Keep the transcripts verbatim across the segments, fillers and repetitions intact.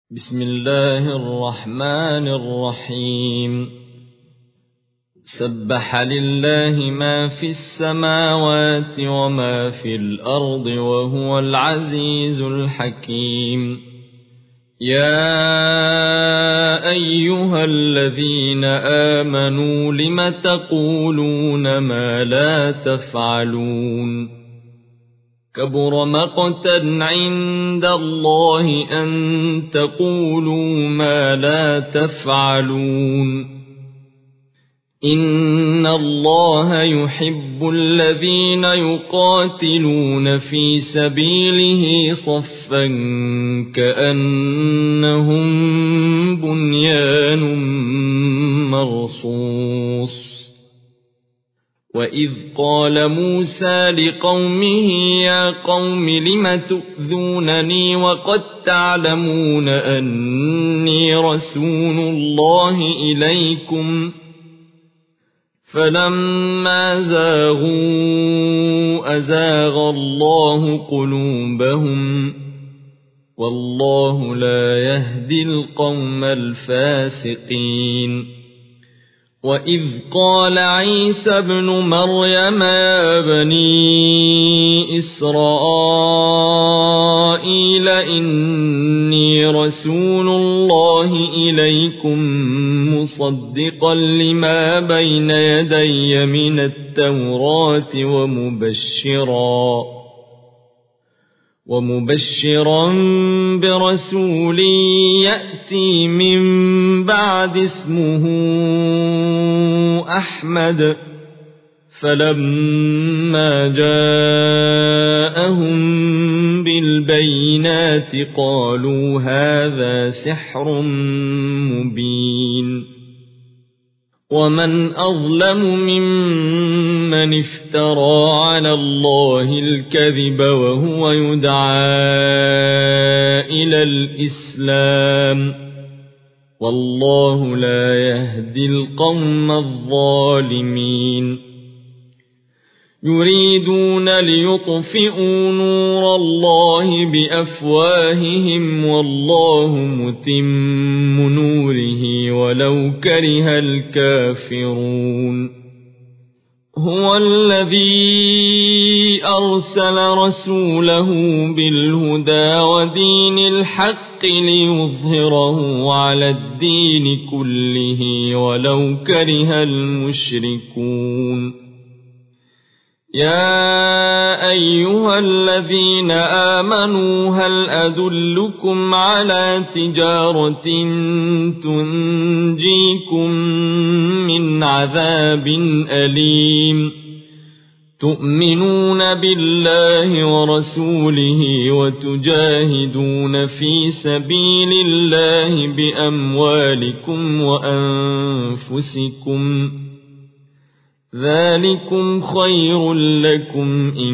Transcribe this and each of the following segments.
بسم الله الرحمن الرحيم سبح لله ما في السماوات وما في الأرض وهو العزيز الحكيم. يا أيها الذين آمنوا لم تقولون ما لا تفعلون؟ كبر مقتا عند الله أن تقولوا ما لا تفعلون. إن الله يحب الذين يقاتلون في سبيله صفا كأنهم بنيان مرصوص. وإذ قال موسى لقومه يا قوم لم تؤذونني وقد تعلمون أني رسول الله إليكم؟ فلما زاغوا أزاغ الله قلوبهم والله لا يهدي القوم الفاسقين. وإذ قال عيسى ابن مريم يا بني إسرائيل إني رسول الله إليكم مصدقا لما بين يدي من التوراة ومبشرا ومبشرا برسول يأتي من بعد اسمه أحمد. فلما جاءهم بالبينات قالوا هذا سحر مبين. ومن أظلم ممن افترى على الله الكذب وهو يدعى إلى الإسلام والله لا يهدي القوم الظالمين. يريدون ليطفئوا نور الله بأفواههم والله متم نوره ولو كره الكافرون. هو الذي أرسل رسوله بالهدى ودين الحق ليظهره على الدين كله ولو كره المشركون. يا أيها الذين آمنوا هل أدلكم على تجارة تنجيكم من عذاب أليم؟ تؤمنون بالله ورسوله وتجاهدون في سبيل الله بأموالكم وأنفسكم ذلكم خير لكم إن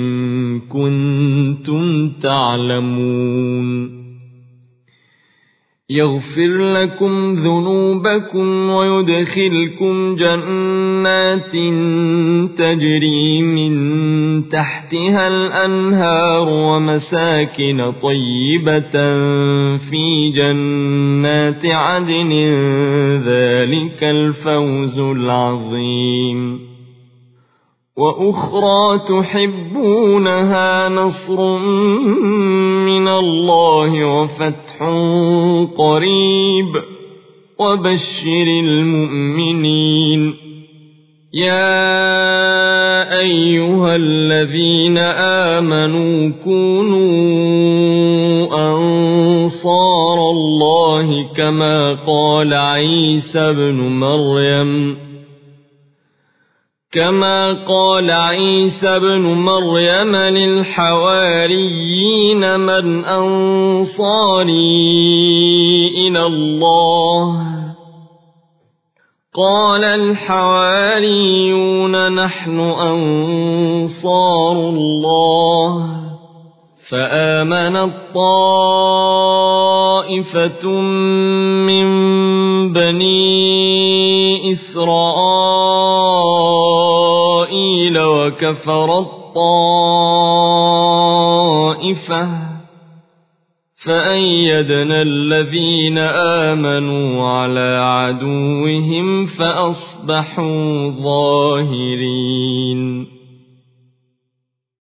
كنتم تعلمون. يغفر لكم ذنوبكم ويدخلكم جنات تجري من تحتها الأنهار ومساكن طيبة في جنات عدن ذلك الفوز العظيم. وأخرى تحبونها نصر من الله وفتح قريب وبشر المؤمنين. يا أيها الذين آمنوا كونوا أنصار الله كما قال عيسى ابن مريم كما قال عيسى ابن مريم للحواريين من أنصاري إلى الله؟ قال الحواريون نحن أنصار الله. فآمنت طائفة من بني إسرائيل وكفرت طائفة فأيدنا الذين آمنوا على عدوهم فأصبحوا ظاهرين.